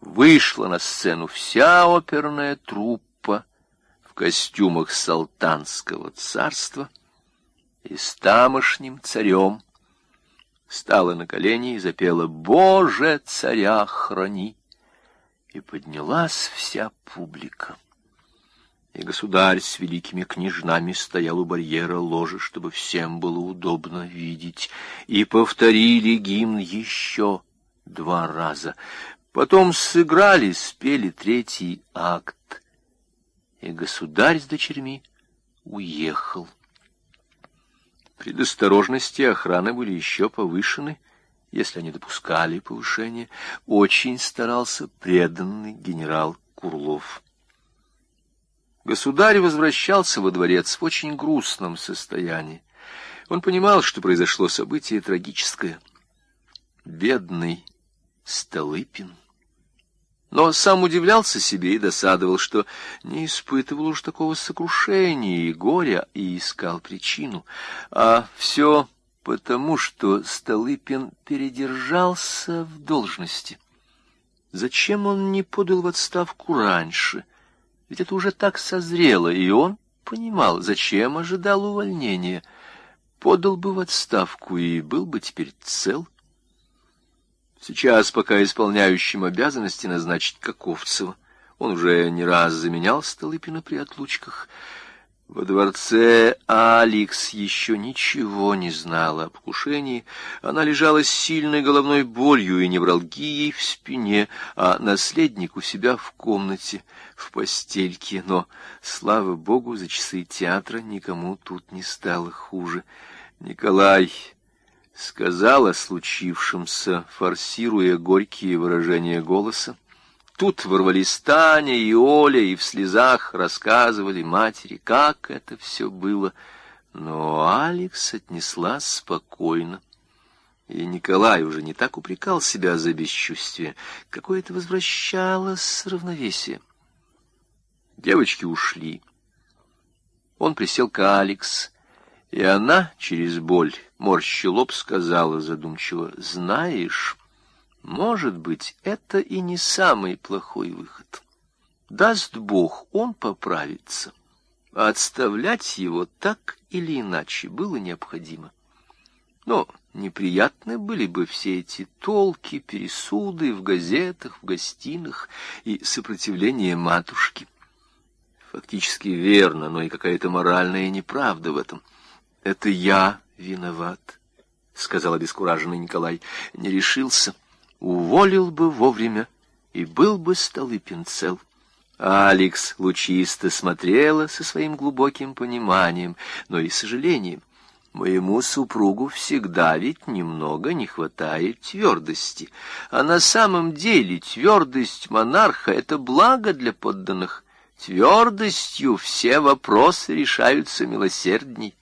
вышла на сцену вся оперная труппа в костюмах салтанского царства и с тамошним царем стала на колени и запела «Боже, царя храни!» И поднялась вся публика. И государь с великими княжнами стоял у барьера ложи, чтобы всем было удобно видеть. И повторили гимн еще 2 раза. Потом сыграли, спели 3-й акт. И государь с дочерьми уехал. Предосторожности охраны были еще повышены, если они допускали повышение. Очень старался преданный генерал Курлов. Государь возвращался во дворец в очень грустном состоянии. Он понимал, что произошло событие трагическое. Бедный Столыпин. Но сам удивлялся себе и досадовал, что не испытывал уж такого сокрушения и горя, и искал причину. А все потому, что Столыпин передержался в должности. Зачем он не подал в отставку раньше? Ведь это уже так созрело, и он понимал, зачем ожидал увольнения. Подал бы в отставку и был бы теперь цел. Сейчас, пока исполняющим обязанности назначить Каковцева, он уже не раз заменял Столыпина при отлучках. Во дворце Алекс еще ничего не знала о покушении. Она лежала с сильной головной болью и невралгией в спине, а наследник у себя в комнате, в постельке. Но, слава богу, за часы театра никому тут не стало хуже. Николай сказал о случившемся, форсируя горькие выражения голоса. Тут ворвались Таня и Оля, и в слезах рассказывали матери, как это все было. Но Алекс отнеслась спокойно. И Николай уже не так упрекал себя за бесчувствие. Какое-то возвращалось равновесие. Девочки ушли. Он присел к Алекс, и она через боль, морща лоб, сказала задумчиво: «Знаешь, может быть, это и не самый плохой выход. Даст Бог, он поправится. А отставлять его так или иначе было необходимо. Но неприятны были бы все эти толки, пересуды в газетах, в гостиных и сопротивление матушки. Фактически верно, но и какая-то моральная неправда в этом. Это я виноват», — сказал обескураженный Николай. «Не решился. Уволил бы вовремя, и был бы Столыпин цел». Алекс лучисто смотрела со своим глубоким пониманием, но и сожалением. «Моему супругу всегда ведь немного не хватает твердости. А на самом деле твердость монарха — это благо для подданных. Твердостью все вопросы решаются милосердней».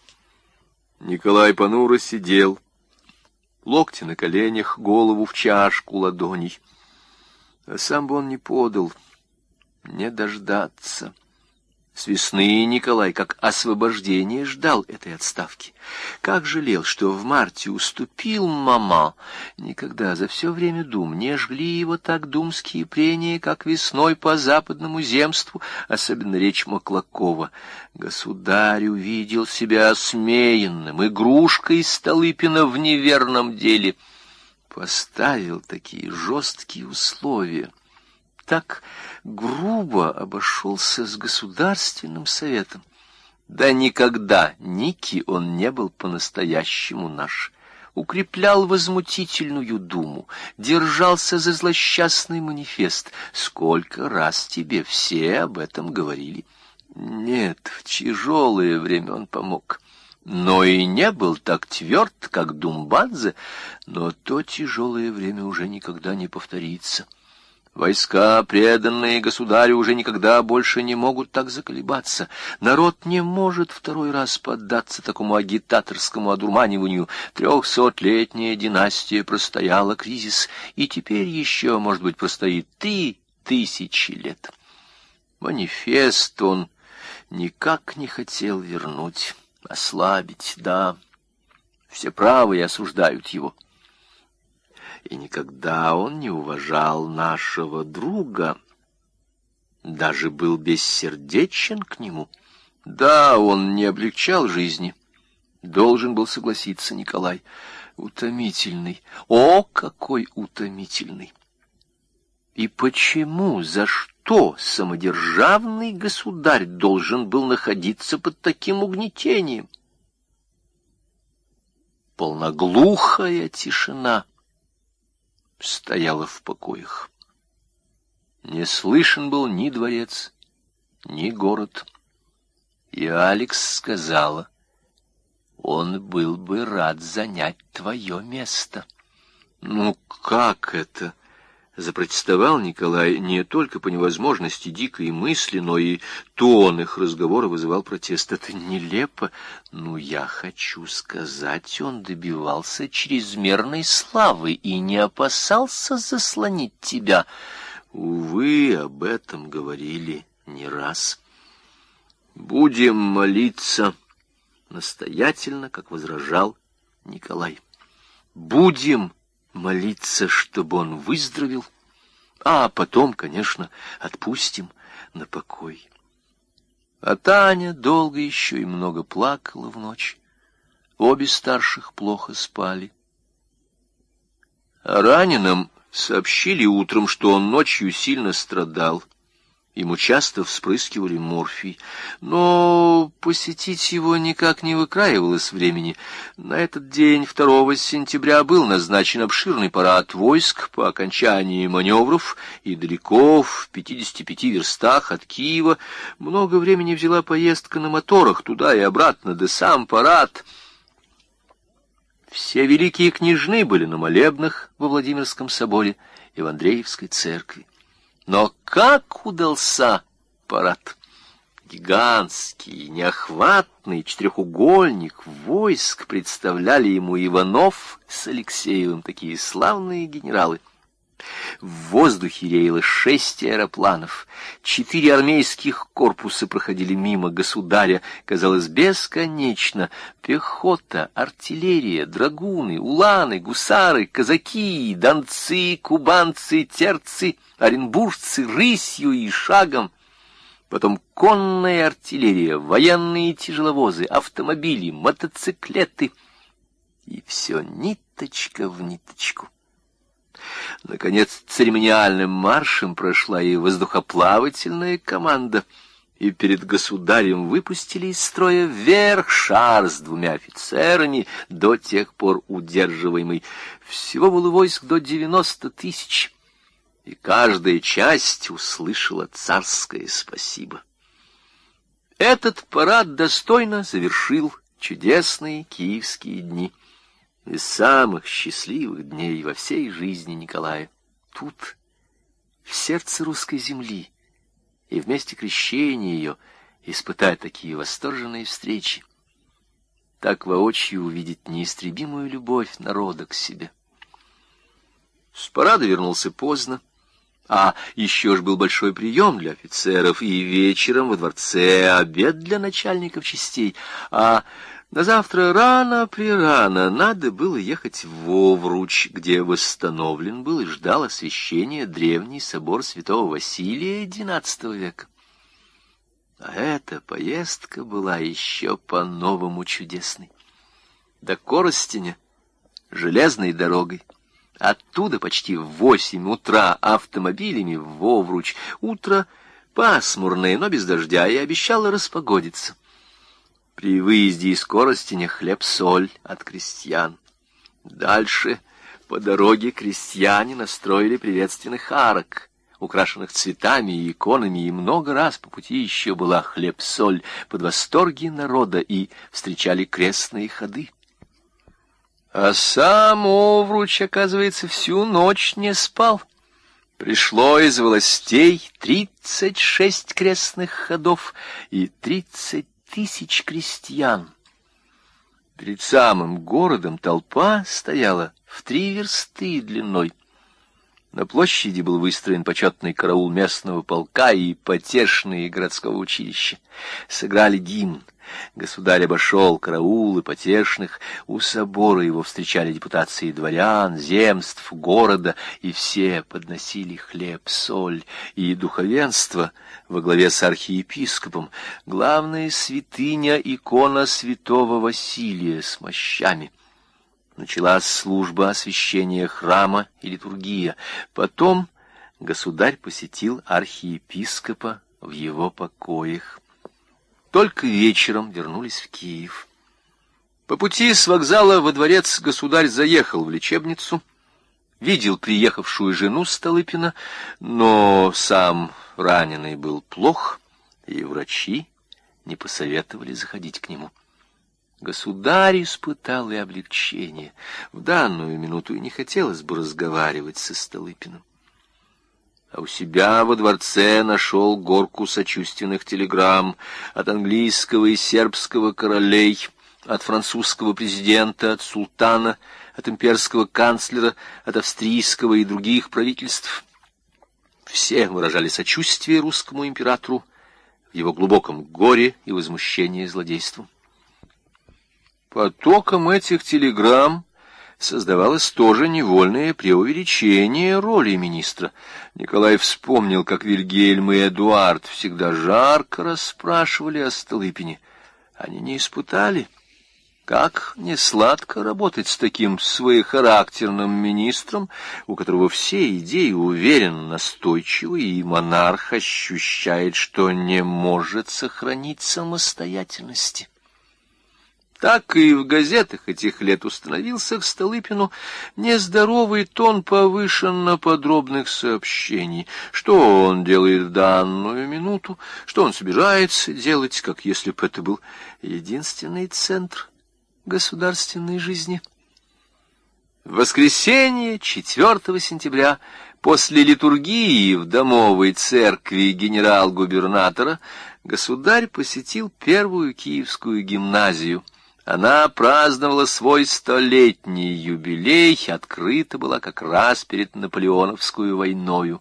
Николай понуро сидел, локти на коленях, голову в чашку ладоней. А сам бы он не подал, не дождаться. С весны Николай как освобождение ждал этой отставки. Как жалел, что в марте уступил мама. Никогда за все время дум не жгли его так думские прения, как весной по западному земству, особенно речь Маклакова. Государь увидел себя осмеянным, игрушкой Столыпина в неверном деле. Поставил такие жесткие условия. Так грубо обошелся с Государственным советом. Да никогда Ники он не был по-настоящему наш. Укреплял возмутительную думу, держался за злосчастный манифест. Сколько раз тебе все об этом говорили? Нет, в тяжелое время он помог. Но и не был так тверд, как Думбадзе, но то тяжелое время уже никогда не повторится. Войска, преданные государю, уже никогда больше не могут так заколебаться. Народ не может второй раз поддаться такому агитаторскому одурманиванию. 300-летняя династия простояла кризис, и теперь еще, может быть, простоит 3000 лет. Манифест он никак не хотел вернуть, ослабить, да. Все правые осуждают его. и никогда он не уважал нашего друга, даже был бессердечен к нему. Да, он не облегчал жизни, должен был согласиться Николай. Утомительный, о, какой утомительный! И почему, за что самодержавный государь должен был находиться под таким угнетением? Полноглухая тишина стояла в покоях. Не слышен был ни дворец, ни город. И Алекс сказала: он был бы рад занять твое место. Ну, как это? Запротестовал Николай не только по невозможности дикой мысли, но и тон их разговора вызывал протест. Это нелепо. Ну, я хочу сказать, он добивался чрезмерной славы и не опасался заслонить тебя. Увы, об этом говорили не раз. Будем молиться настоятельно, как возражал Николай. Будем молиться, чтобы он выздоровел, а потом, конечно, отпустим на покой. А Таня долго еще и много плакала в ночь. Обе старших плохо спали. О раненом сообщили утром, что он ночью сильно страдал. Ему часто вспрыскивали морфий, но посетить его никак не выкраивалось времени. На этот день, 2 сентября, был назначен обширный парад войск по окончании маневров, и далеко, в 55 верстах от Киева, много времени взяла поездка на моторах туда и обратно, да сам парад. Все великие княжны были на молебнах во Владимирском соборе и в Андреевской церкви. Но как удался парад! Гигантский, неохватный четырехугольник войск представляли ему Иванов с Алексеевым, такие славные генералы. В воздухе реяло 6 аэропланов, 4 армейских корпуса проходили мимо государя, казалось, бесконечно. Пехота, артиллерия, драгуны, уланы, гусары, казаки, донцы, кубанцы, терцы, оренбуржцы рысью и шагом. Потом конная артиллерия, военные тяжеловозы, автомобили, мотоциклеты. И все ниточка в ниточку. Наконец, церемониальным маршем прошла и воздухоплавательная команда, и перед государем выпустили из строя вверх шар с 2 офицерами, до тех пор удерживаемый. Всего было войск до 90 тысяч, и каждая часть услышала царское спасибо. Этот парад достойно завершил чудесные киевские дни. Из самых счастливых дней во всей жизни Николая. Тут, в сердце русской земли, и вместе крещения ее, испытать такие восторженные встречи, так воочию увидеть неистребимую любовь народа к себе. С парада вернулся поздно, а еще ж был большой прием для офицеров, и вечером во дворце обед для начальников частей, а на завтра рано-прерано надо было ехать в Овруч, где восстановлен был и ждал освящения древний собор святого Василия XI века. А эта поездка была еще по-новому чудесной. До Коростеня железной дорогой, оттуда почти в 8 утра автомобилями в Овруч. Утро пасмурное, но без дождя, и обещало распогодиться. При выезде из Коростеня хлеб-соль от крестьян. Дальше по дороге крестьяне настроили приветственных арок, украшенных цветами и иконами, и много раз по пути еще была хлеб-соль под восторги народа, и встречали крестные ходы. А сам Овруч, оказывается, всю ночь не спал. Пришло из властей 36 крестных ходов и 30 тысяч крестьян. Перед самым городом толпа стояла в 3 версты длиной. На площади был выстроен почетный караул местного полка и потешные городского училища. Сыграли гимн, Государь обошел караулы потешных, у собора его встречали депутации дворян, земств, города, и все подносили хлеб, соль, и духовенство во главе с архиепископом, главная святыня — икона святого Василия с мощами. Началась служба освящения храма и литургия. Потом государь посетил архиепископа в его покоях. Только вечером вернулись в Киев. По пути с вокзала во дворец государь заехал в лечебницу, видел приехавшую жену Столыпина, но сам раненый был плох, и врачи не посоветовали заходить к нему. Государь испытал и облегчение. В данную минуту и не хотелось бы разговаривать со Столыпиным. А у себя во дворце нашел горку сочувственных телеграмм от английского и сербского королей, от французского президента, от султана, от имперского канцлера, от австрийского и других правительств. Все выражали сочувствие русскому императору в его глубоком горе и возмущении злодейством. Потоком этих телеграмм создавалось тоже невольное преувеличение роли министра. Николай вспомнил, как Вильгельм и Эдуард всегда жарко расспрашивали о Столыпине. Они не испытали, как несладко работать с таким своехарактерным министром, у которого все идеи уверенно настойчивы, и монарх ощущает, что не может сохранить самостоятельности. Так и в газетах этих лет установился к Столыпину нездоровый тон повышенно подробных сообщений, что он делает в данную минуту, что он собирается делать, как если бы это был единственный центр государственной жизни. В воскресенье, 4 сентября, после литургии в домовой церкви генерал-губернатора, государь посетил первую киевскую гимназию. Она праздновала свой 100-летний юбилей, открыта была как раз перед Наполеоновскую войною.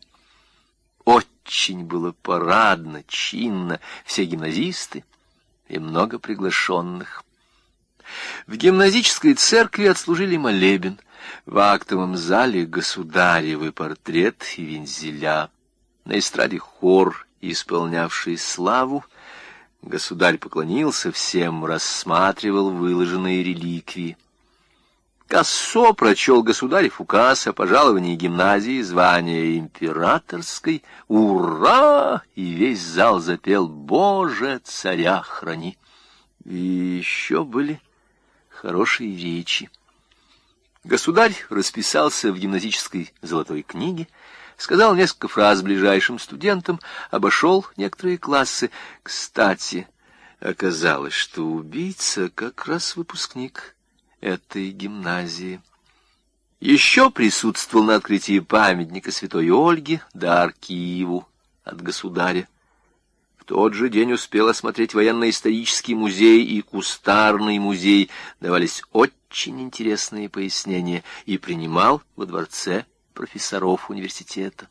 Очень было парадно, чинно, все гимназисты и много приглашенных. В гимназической церкви отслужили молебен, в актовом зале государевы портрет и вензеля, на эстраде хор, исполнявший славу. Государь поклонился всем, рассматривал выложенные реликвии. Кассо прочел государев указ о пожаловании гимназии звания императорской. Ура! И весь зал запел «Боже, царя храни!». И еще были хорошие речи. Государь расписался в гимназической золотой книге, сказал несколько фраз ближайшим студентам, обошел некоторые классы. Кстати, оказалось, что убийца как раз выпускник этой гимназии. Еще присутствовал на открытии памятника святой Ольге, дар Киеву от государя. В тот же день успел осмотреть военно-исторический музей и кустарный музей, давались очень интересные пояснения, и принимал во дворце профессоров университета.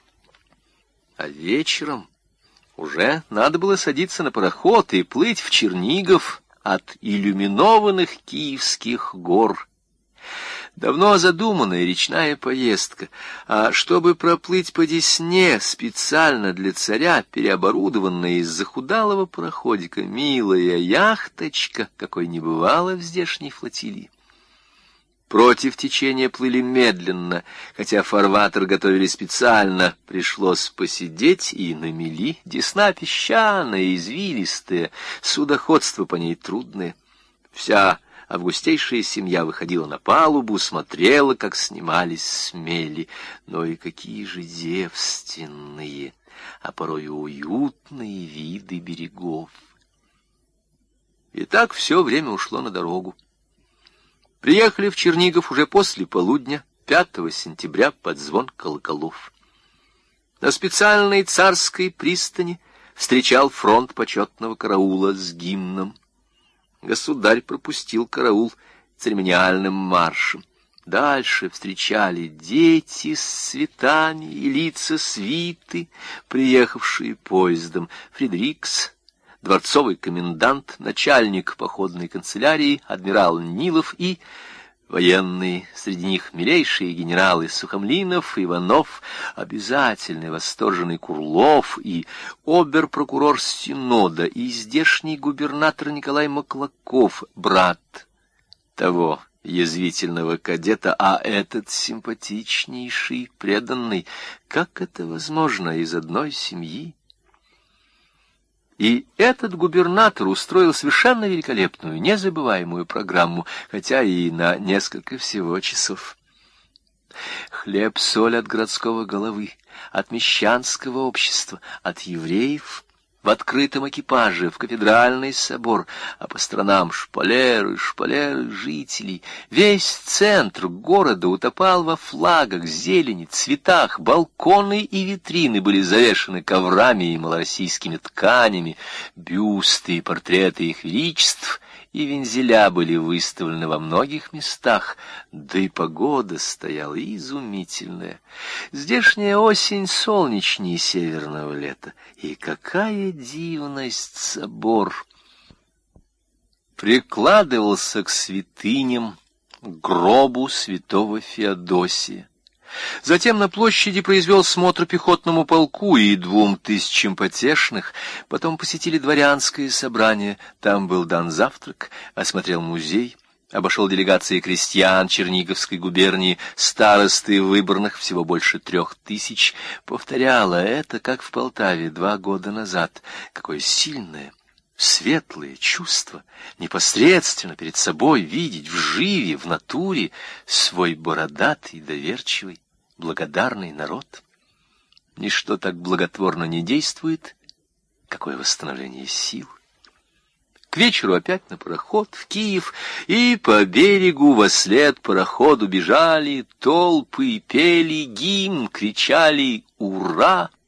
А вечером уже надо было садиться на пароход и плыть в Чернигов от иллюминованных Киевских гор. Давно задуманная речная поездка, а чтобы проплыть по Десне, специально для царя переоборудованная из захудалого пароходика милая яхточка, какой не бывало в здешней флотилии. Против течения плыли медленно, хотя фарватер готовили специально, пришлось посидеть и на мели. Десна песчаная, извилистая, судоходство по ней трудное. Вся августейшая семья выходила на палубу, смотрела, как снимались смели. Но и какие же девственные, а порой уютные виды берегов. И так все время ушло на дорогу. Приехали в Чернигов уже после полудня, 5 сентября, под звон колоколов. На специальной царской пристани встречал фронт почетного караула с гимном. Государь пропустил караул церемониальным маршем. Дальше встречали дети с цветами и лица свиты, приехавшие поездом. Фредерикс, дворцовый комендант, начальник походной канцелярии, адмирал Нилов и военные, среди них милейшие генералы Сухомлинов, Иванов, обязательный восторженный Курлов и обер-прокурор Синода, и здешний губернатор Николай Маклаков, брат того язвительного кадета, а этот симпатичнейший, преданный. Как это возможно из одной семьи? И этот губернатор устроил совершенно великолепную, незабываемую программу, хотя и на несколько всего часов. Хлеб-соль от городского головы, от мещанского общества, от евреев, в открытом экипаже, в кафедральный собор, а по сторонам шпалеры, шпалеры жителей. Весь центр города утопал во флагах, зелени, цветах, балконы и витрины были завешаны коврами и малороссийскими тканями, бюсты и портреты их величеств и вензеля были выставлены во многих местах, да и погода стояла изумительная. Здешняя осень солнечнее северного лета, и какая дивность собор! Прикладывался к святыням, к гробу святого Феодосия. Затем на площади произвел смотр пехотному полку и 2000 потешных, потом посетили дворянское собрание, там был дан завтрак, осмотрел музей, обошел делегации крестьян Черниговской губернии, старосты выборных всего больше 3000, повторяла это, как в Полтаве 2 года назад. Какое сильное, светлое чувство, непосредственно перед собой видеть вживе, в натуре свой бородатый, доверчивый, благодарный народ. Ничто так благотворно не действует, какое восстановление сил. К вечеру опять на пароход в Киев, и по берегу вослед пароходу бежали толпы, пели гимн, кричали «Ура!».